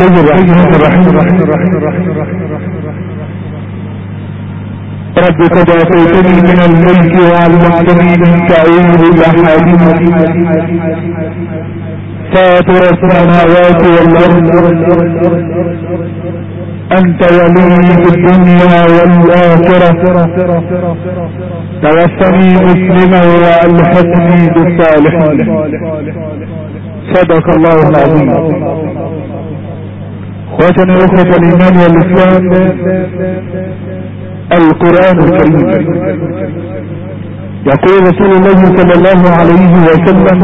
الله الرحمن الرحيم. رب قد اتيتني من الملك وعلمتني من تأويل الاحاديث فاطر السماوات والارض انت ولي في الدنيا والاخره توفني مسلما والحقني بالصالحين. صدق الله العظيم. اخواتنا اخوة الايمان والاسلام، القرآن الكريم يقول رسول الله صلى الله عليه وسلم: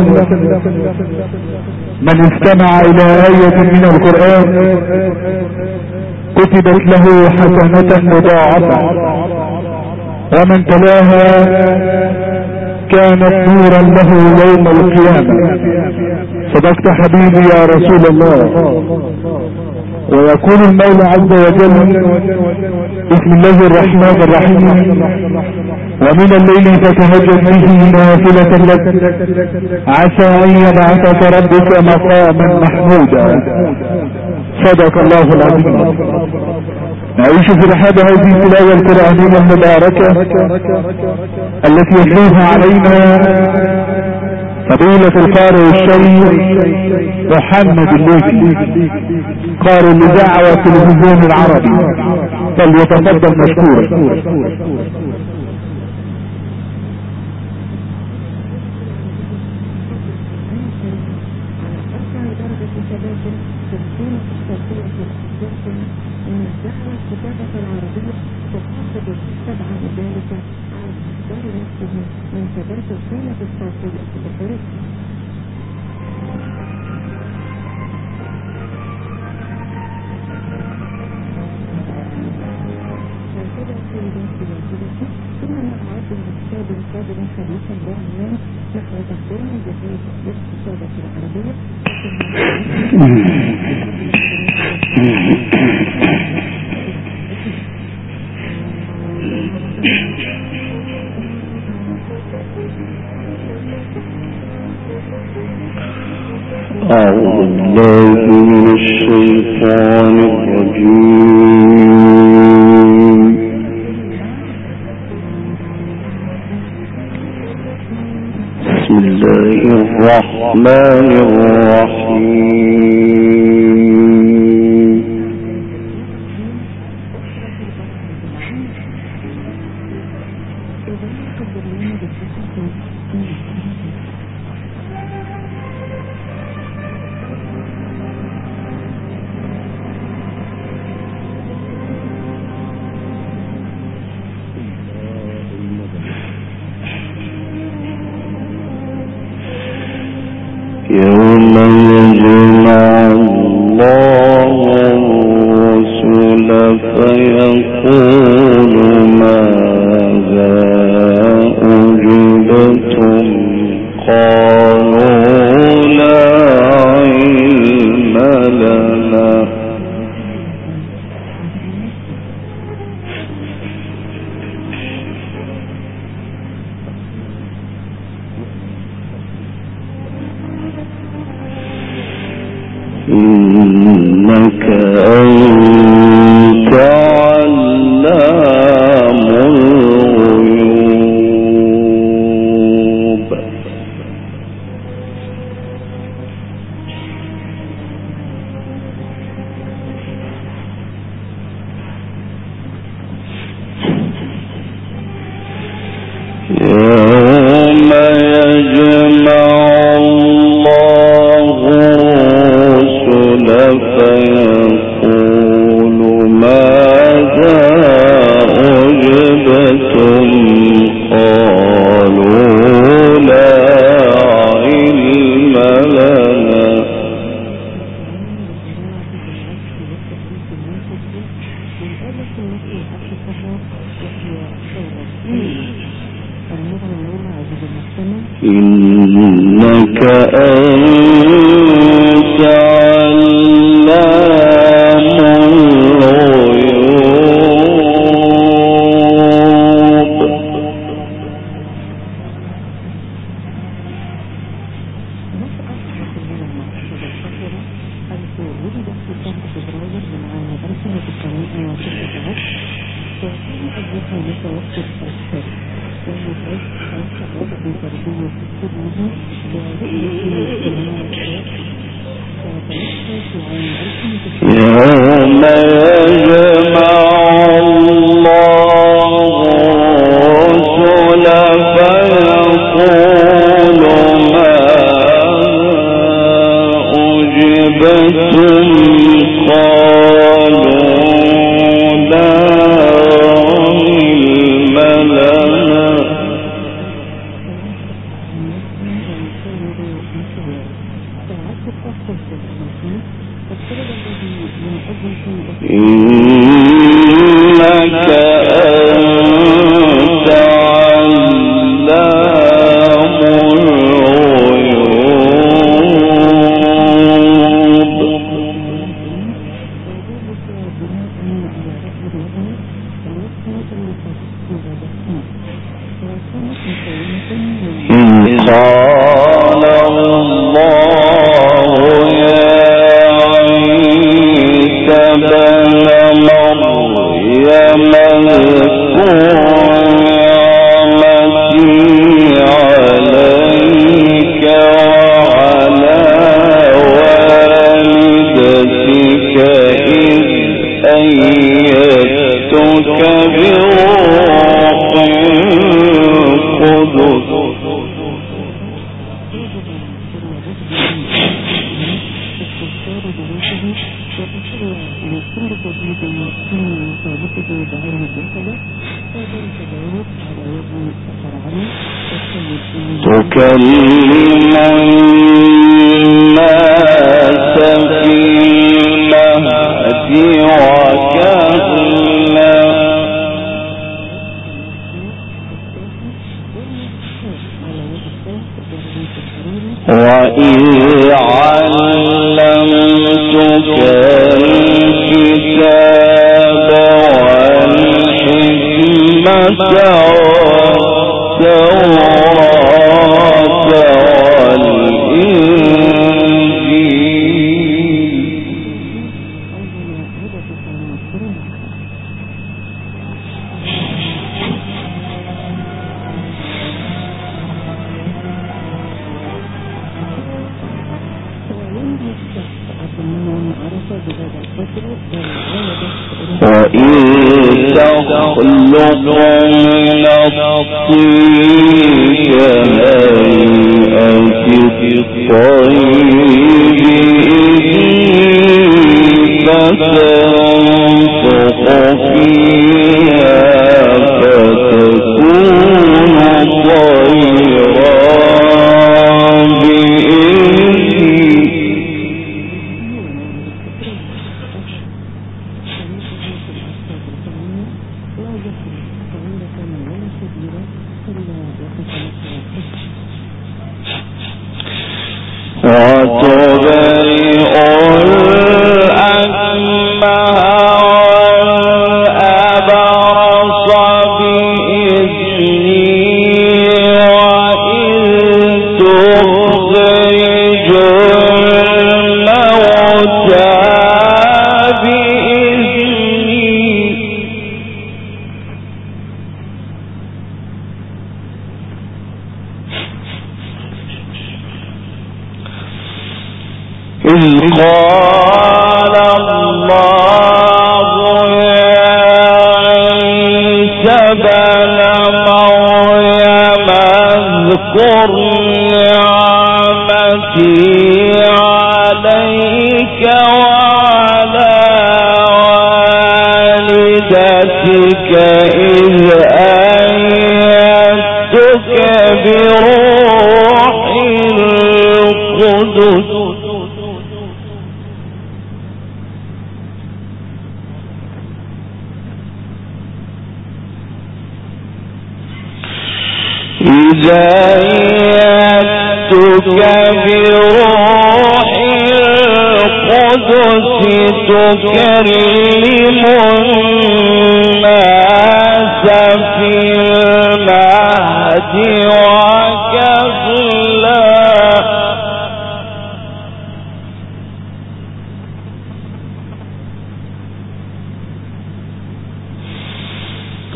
من استمع الى آية من القرآن كتبت له حسنة مضاعفة ومن تلاها كانت نورا له يوم القيامة. صدقت حبيبي يا رسول الله. ويقول المولى عز وجل: بسم الله الرحمن الرحيم: ومن الليل فتهجد به نافلة لك عسى ان يبعثك ربك مقاما محمودا. صدق الله العظيم. نعيش في رحاب هذه التلاوة القرآنية المباركة التي يتلوها علينا فضيلة القارئ الشيخ محمد الليثي قارئ الإذاعة والتلفزيون العربي، فليتفضل مشكورا. أعوذ بالله من الشيطان الرجيم. بسم الله الرحمن الرحيم. يوم يجمع الله الرسل فيقول ماذا أجبتم قالوا لا علم لنا إنك أنت علام الغيوب. يوم يجمع الله الرسل فيقول ماذا أجبتم قالوا لا علم لنا إنك أنت علام الغيوب.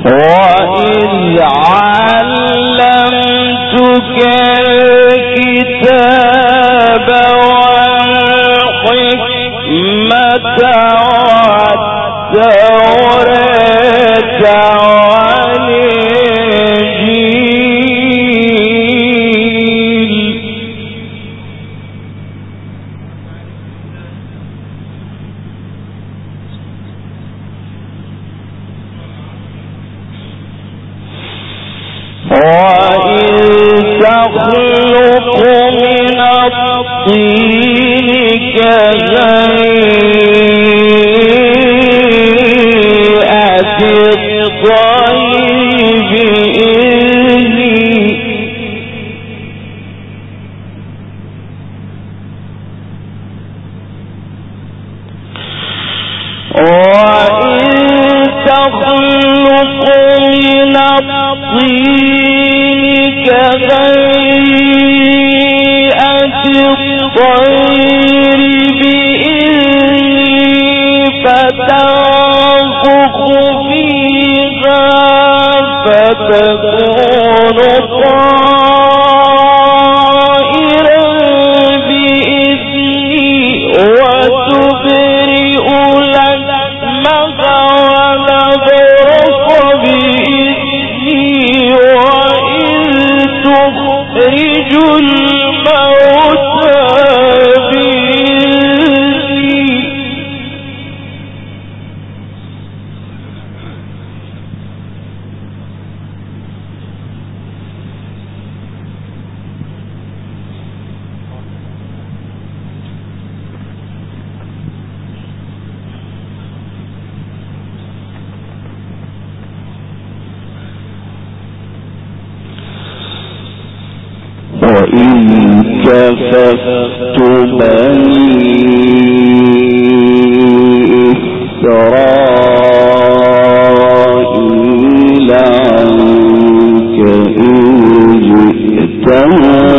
وإذ علمتك الكتاب والحكمة والتوراة والإنجيل وإذ تخلق من الطين كهيئة الطير بإذني وإذ تخلق من الطين كهيئة الطير بإذني فتنفخ فيها فتكون طائرا بإذني وتبرئ لحمك ونبرك بإذني وإذ تخرج الموتى بإذني وإن كففت بني إسرائيل عنك إذ جئتهم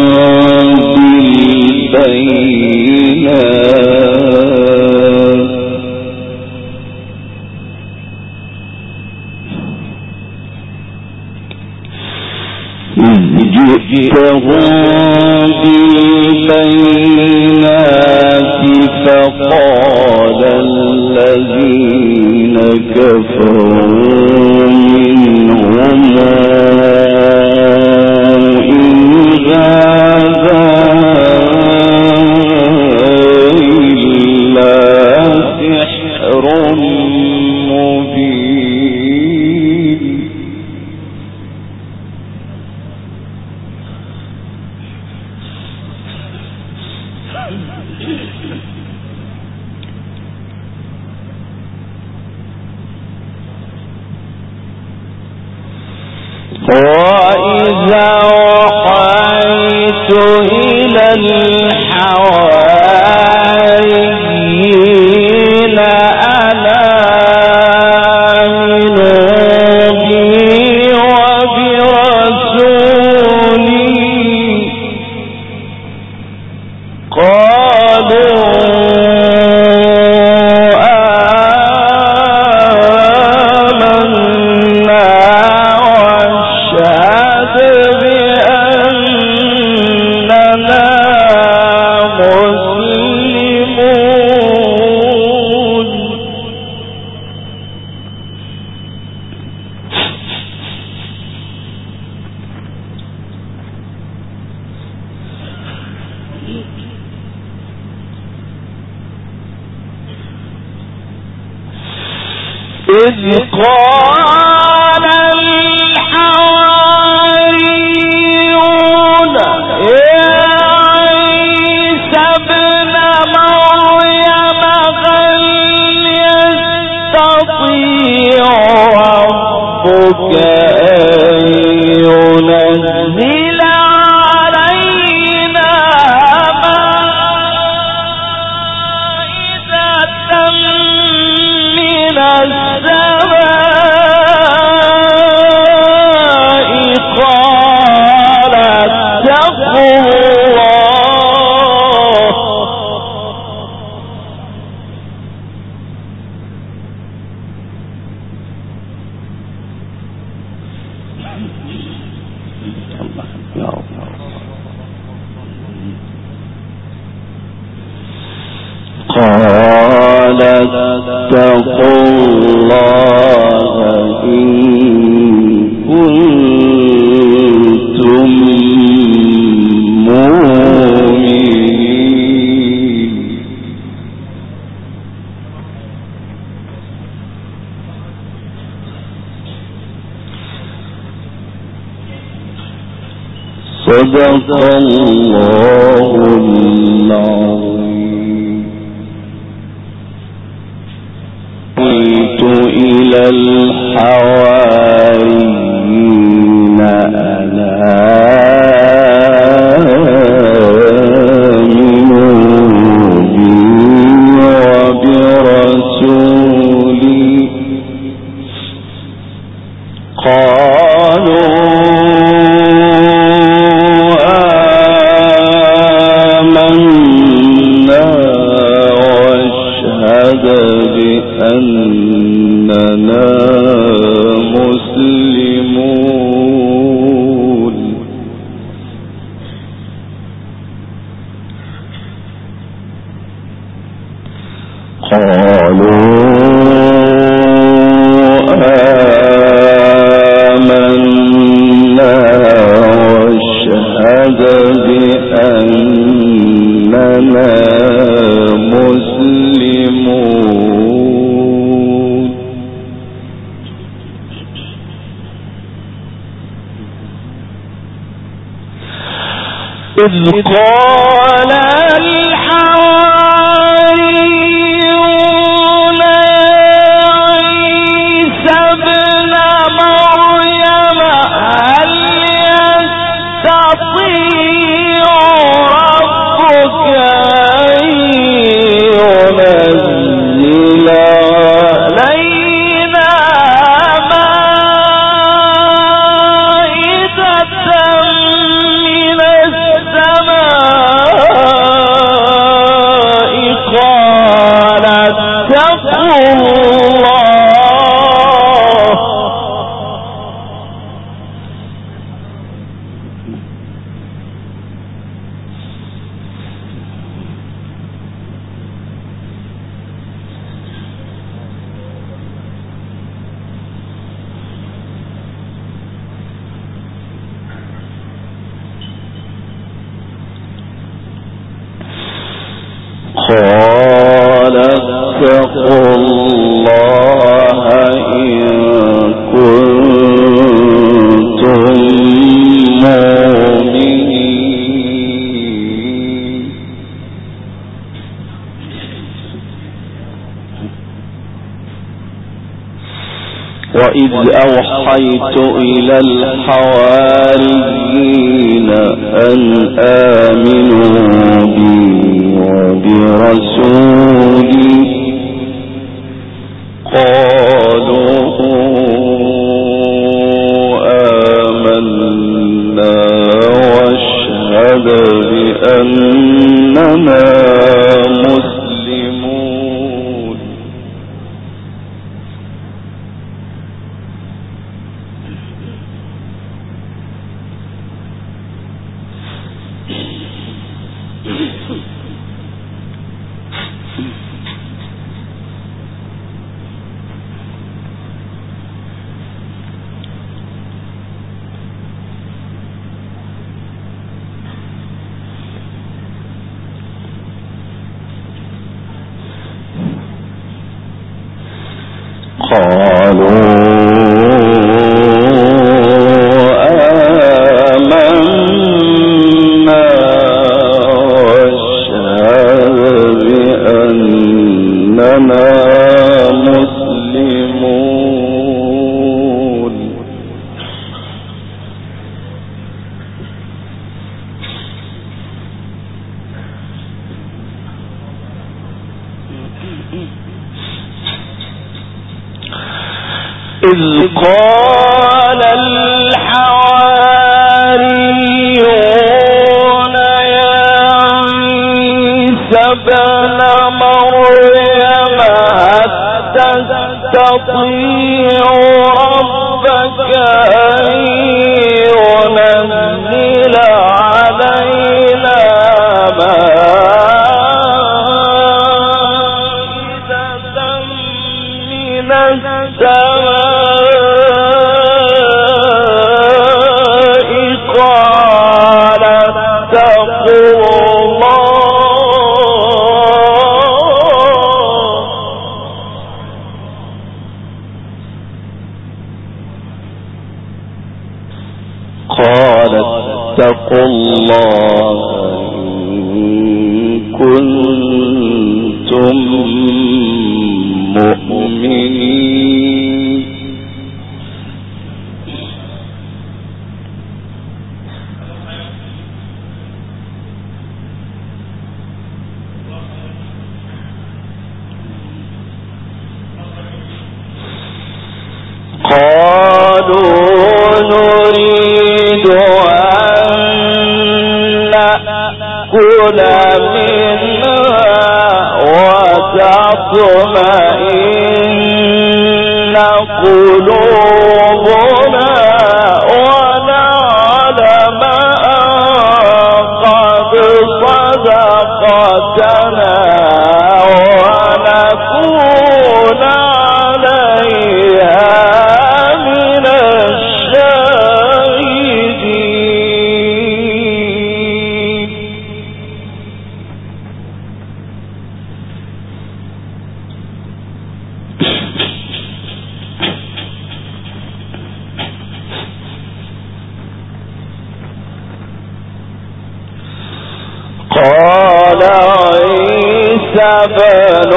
بالبينات فقال الذين كفروا منهم إن هذا إلا سحر مبين وإذا وحيت إلى الحواريين أن آمنوا بي وبرسولي قالوا إذ قال الحواريون يا عيسى ابن مريم هل يستطيع ربك أن ينزل علينا مائدة من السماء قال اتقوا الله إن كنتم مؤمنين. صدق الله العظيم. قلت إلى الحواريين ألا آمنوا بي وبرسولي قالوا أننا مسلمون. قالوا آمنا واشهد بأننا مسلمون. إذ قال الحواريون عيسى ابن مريم هل يستطيع ربك أن ينزل علينا قال اتقوا الله إن كنتم مؤمنين. وإذ أوحيت إلى الحواريين أن آمنوا بي وبرسولي قالوا آمنا واشهد بأننا مسلمون. قالوا آمنا واشهد بأننا مسلمون. إذ قال الحواريون يا عيسى ابن مريم هل تستطيع ربك أن ينزل علينا اتقوا الله إن كنتم مؤمنين. قالوا نريد كل منها وتطمئن قلوبنا ونعلم قد صدقتنا ونكون عليها من الشاهدين. قال عيسى بن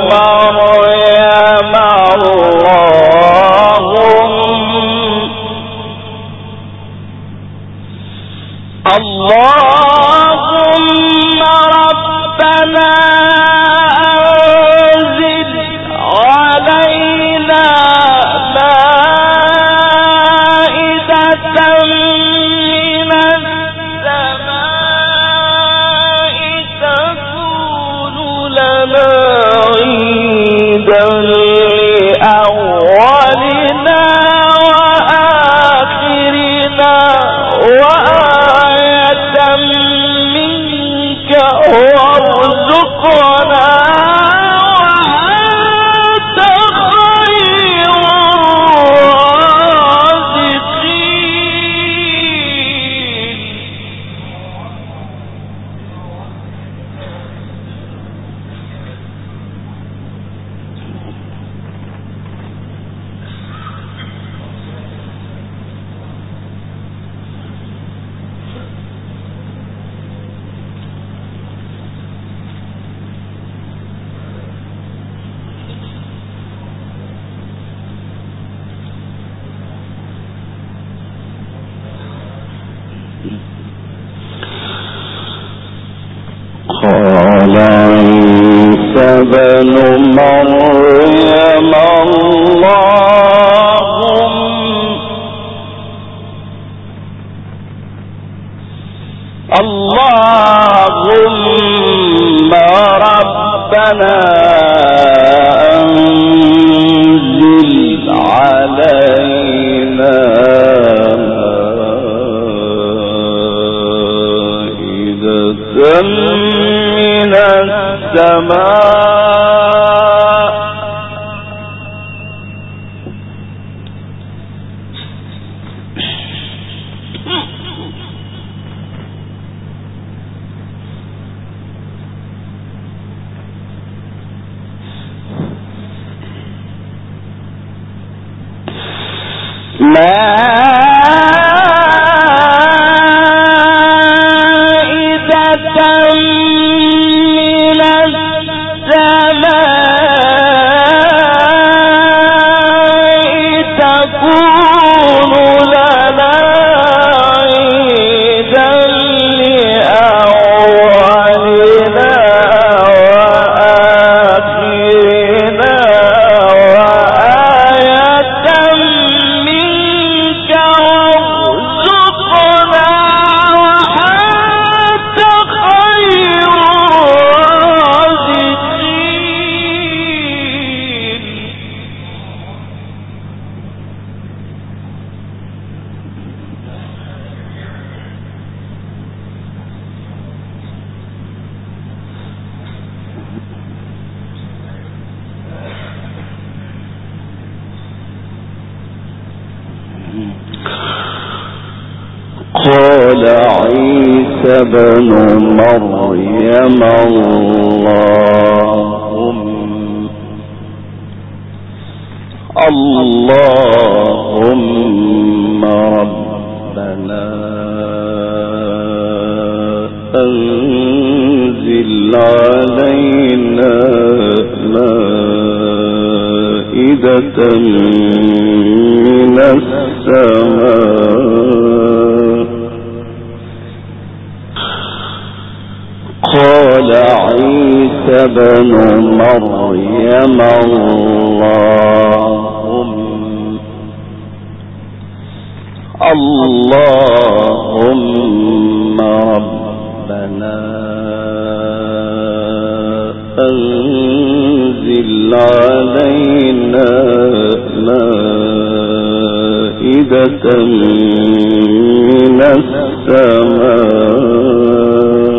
مريم اللهم ربنا أنزل علينا مائدة من السماء تكون لنا عيدا لأولنا وآخرنا وآية منك وارزقنا وأنت خير الرازقين. قال عيسى بن مريم اللهم ربنا أنزل علينا مائدة من السماء منك قال عيسى ابن مريم اللهم ربنا أنزل علينا مائدة من السماء. قال عيسى ابن مريم اللهم ربنا أنزل علينا مائدة من السماء.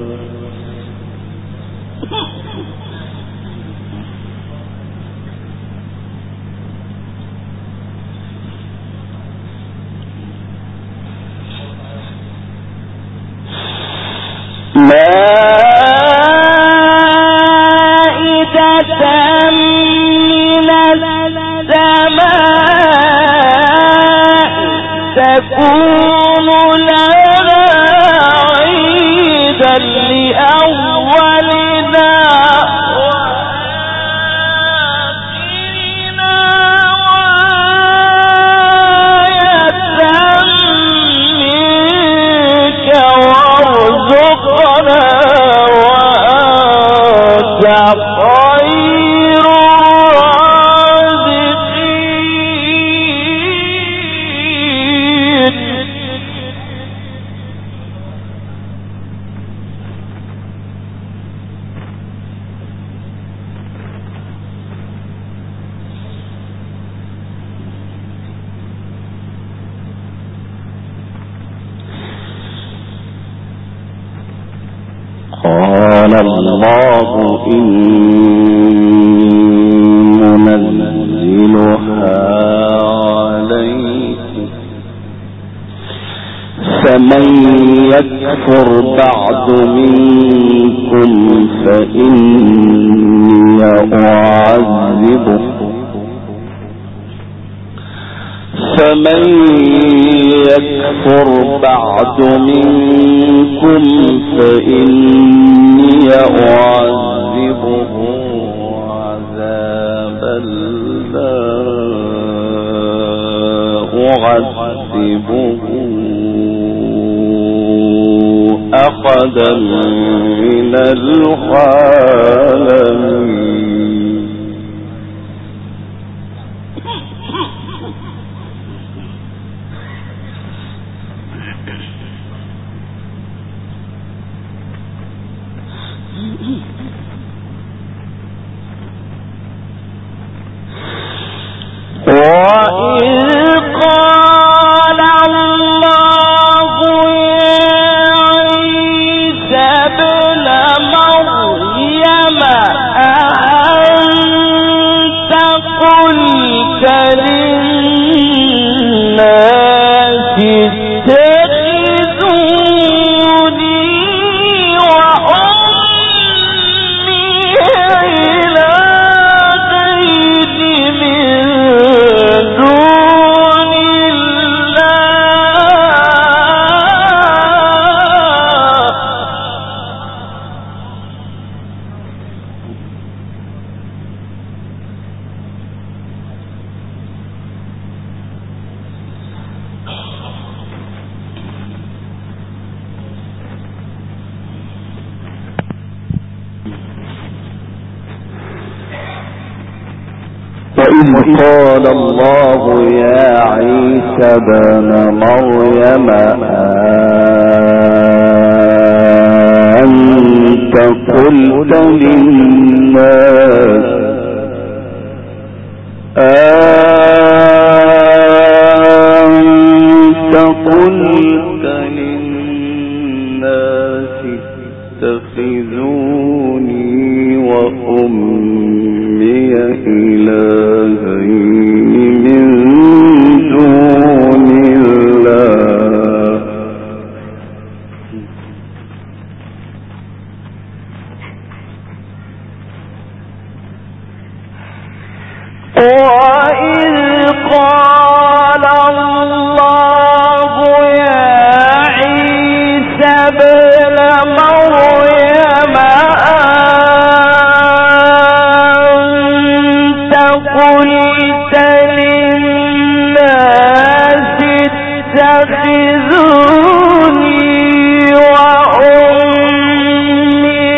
تكون لنا عيدا لأولنا وآخرنا وآية منك وارزقنا وأنت خير قال الله إني منزلها عليكم فمن يكفر بعد منكم فإني أعذبه بعد منكم فإني أعذبه عذابا لا أعذبه أحدا من العالمين. وإذ قال الله يا عيسى ابن مريم أأنت قلت للناس اتخذوني وأمي إلهين من دون وإذ قال الله يا عيسى ابن مريم أنت قلت للناس اتخذوني وأمي إلهين من دون الله قال الله يا عيسى ابن مريم أنت قلت للناس اتخذوني وأمي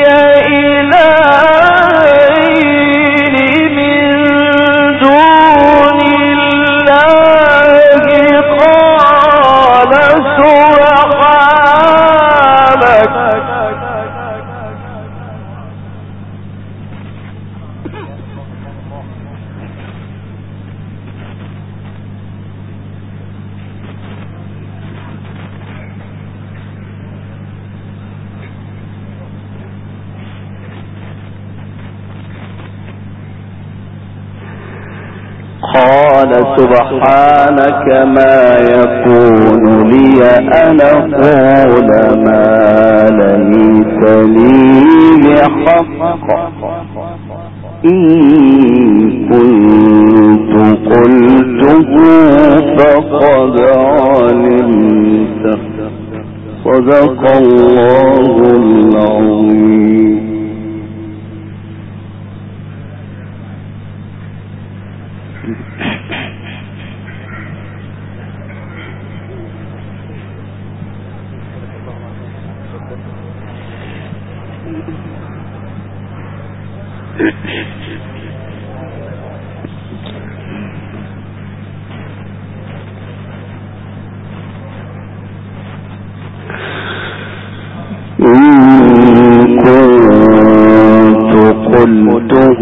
إلهين من دون الله قال سبحانك قال سبحانك ما يكون لي أن أقول ما ليس لي بحق إن كنت قلته فقد علمت صدق الله العظيم. قلته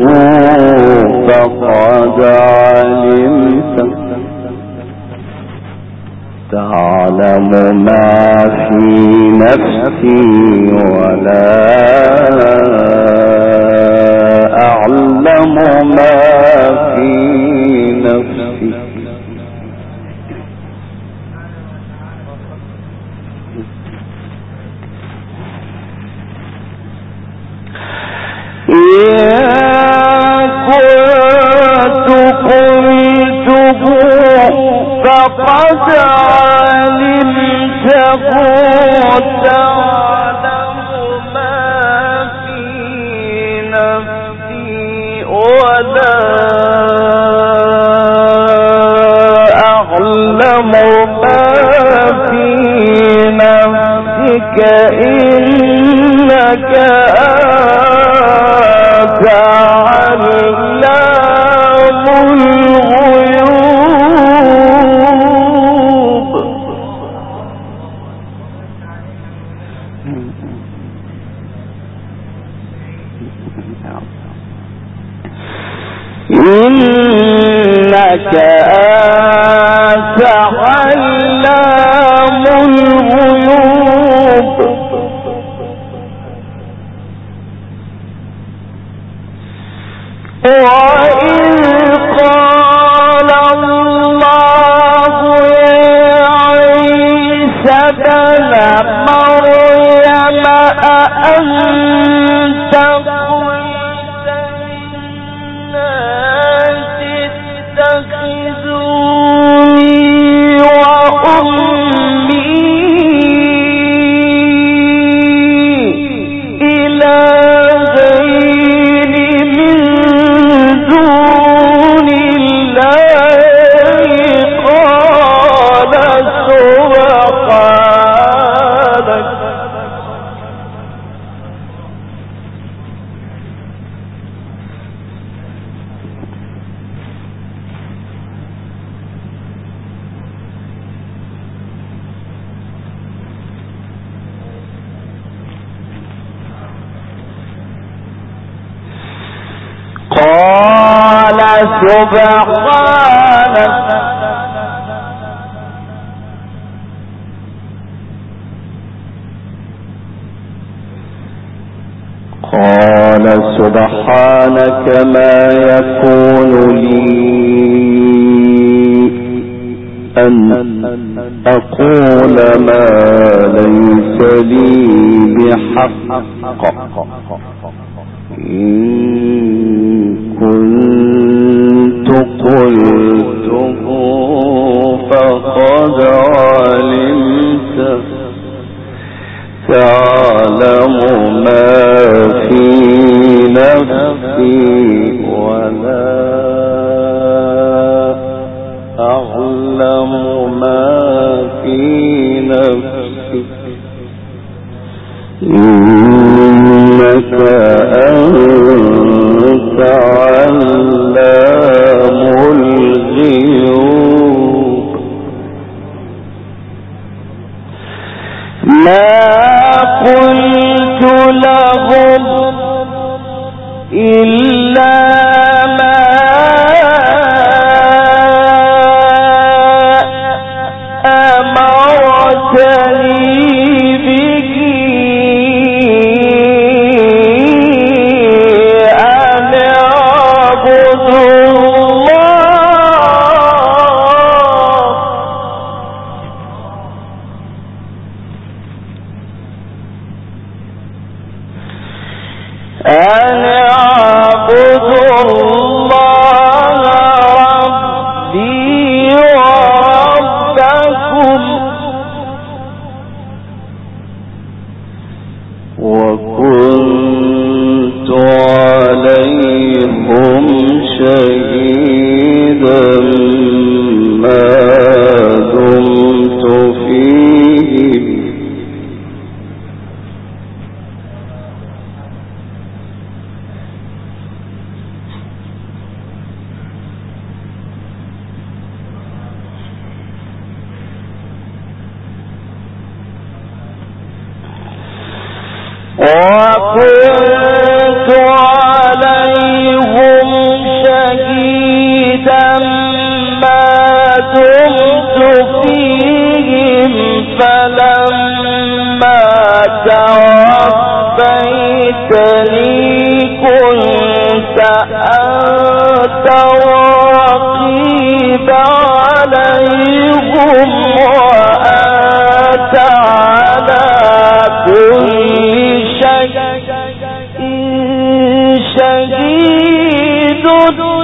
فقد علمت تعلم ما في نفسي ولا أعلم ما في نفسي فقد علمت تعلم ما في نفسي ولا أعلم ما في نفسك إنك أنت علام الغيوب. إنك أنت علام الغيوب. وإذ قال الله يا عيسى ابن مريم أأنت قلت للناس اتخذوني وأمي إلهين من دون الله قال سبحانك قال سبحانك ما يكون لي أن أقول ما ليس لي بحق إن كنت قلته وكنت عليهم شهيدا ما دمت فيهم فلما توفيتني كنت أنت الرقيب عليهم وأنت على كل شيء شهيد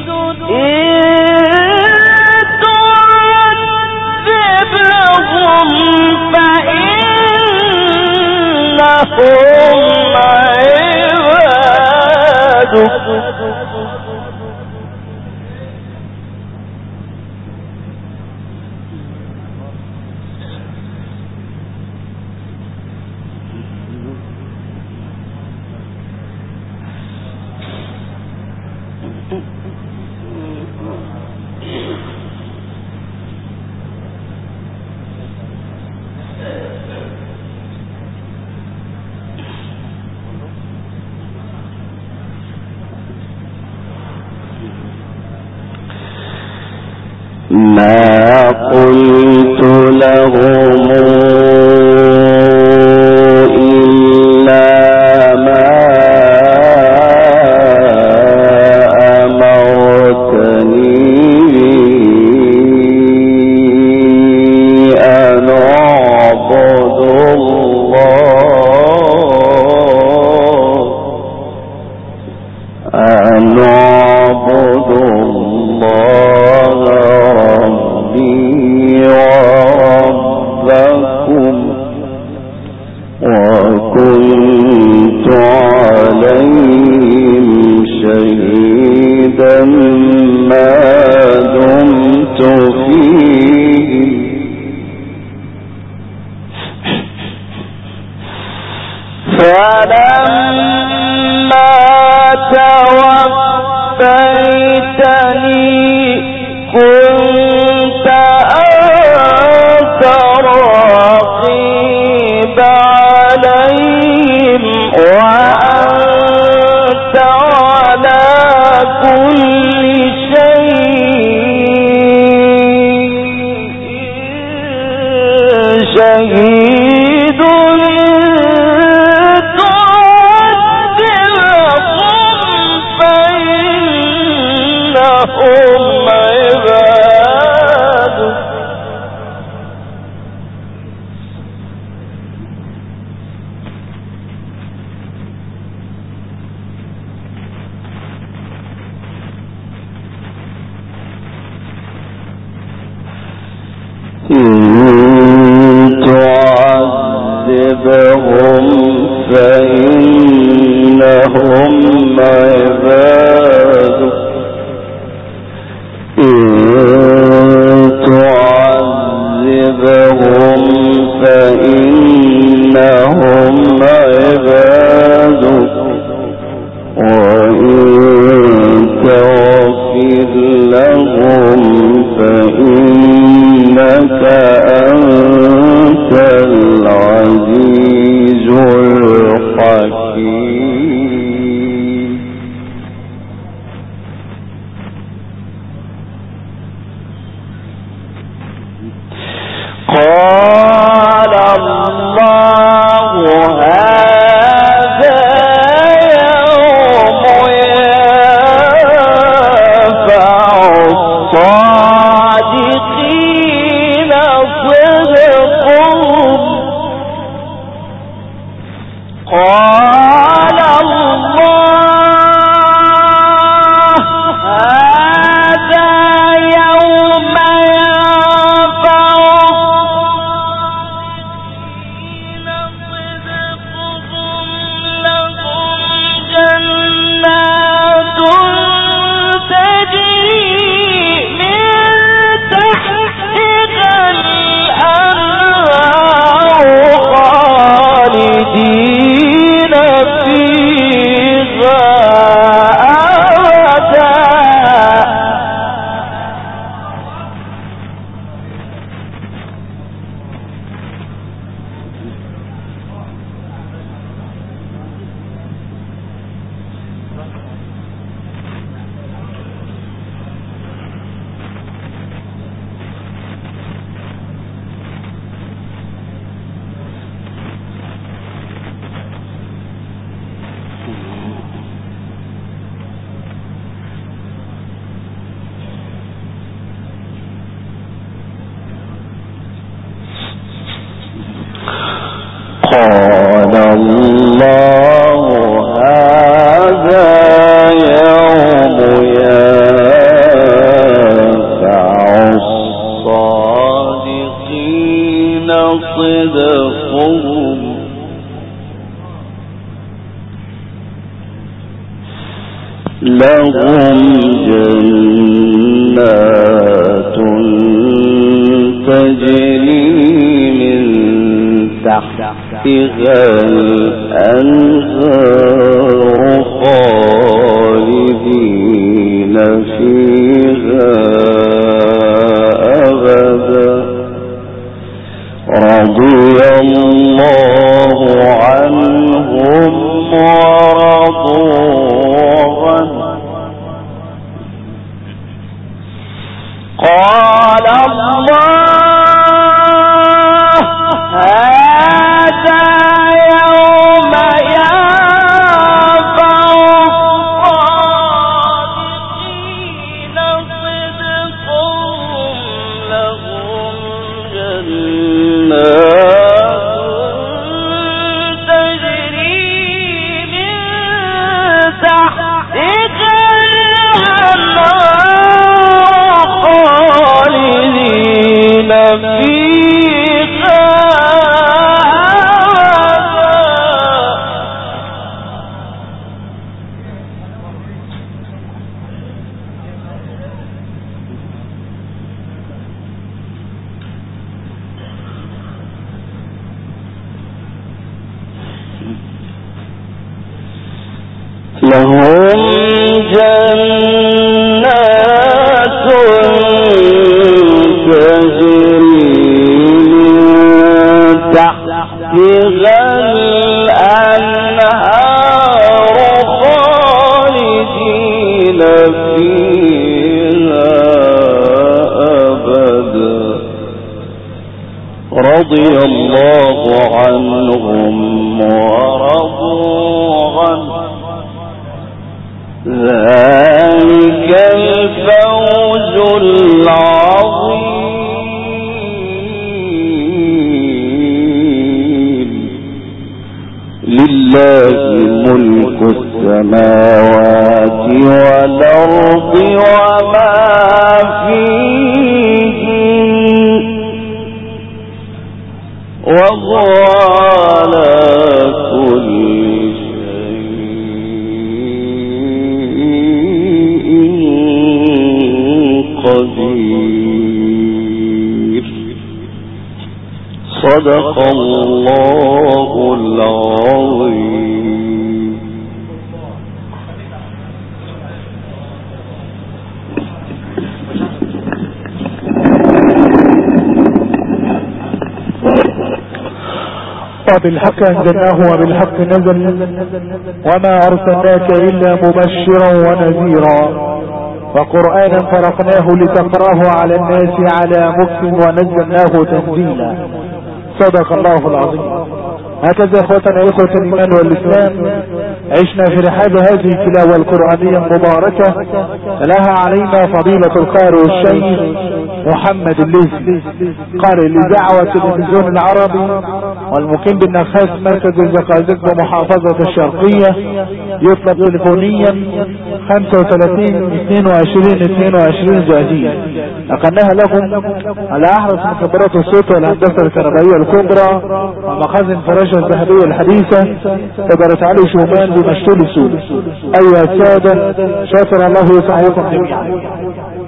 تعذبهم فإنهم عبادك ما قلت لهم إلا ما أمرتني أن أعبد الله ربي وربكم وكنت عليهم شهيدا ما دمت فيهم فلما توفيتني كنت أنت الرقيب عليهم وأنت على كل شيء شهيد هم عبادك إن تعذبهم فإنهم عبادك تعذبهم فإنهم عبادك وإن تغفر لهم فإنك أنت العزيز الحكيم قال الله هذا يوم قال الله هذا يوم ينفع الصادقين صدقهم لهم جنات تجري من تحتها الأنهار خالدين فيها أبدا رضي الله عنهم ورضوا عنه قال الله هذا يوم ينفع الصادقين صدقهم لهم جنات تجري من تحتها الأنهار خالدين فيها لهم جنات تجري من تحتها الأنهار خالدين فيها أبدا رضي الله عنهم ورضوا عنه ذلك الفوز العظيم لله ملك السماوات والأرض وما فيهن وهو على كل قدير صدق الله العظيم. وبالحق أنزلناه وبالحق نزل وما أرسلناك إلا مبشرا ونذيرا وقرآنا فرقناه لتقراه على الناس على مكث ونزلناه تنزيلا صدق الله العظيم. هكذا اخوتنا اخوة الايمان والاسلام عشنا في رحاب هذه التلاوة القرآنية المباركة لها علينا فضيلة القارئ الشيخ محمد الليثي قارئ لإذاعة والتلفزيون العربي والمقيم بالنخاس مركز الزقازق بمحافظة الشرقية يطلب تلفونيا 35-22-22 زائدين. نقلناها لكم على احرص من خبرات الصوت والهندسة الكهربائية الكبرى ومخازن فراشة الذهبية الحديثة تبارك علي شومان بمشتول السود. ايها السادة شاكر الله يسعدكم جميعا.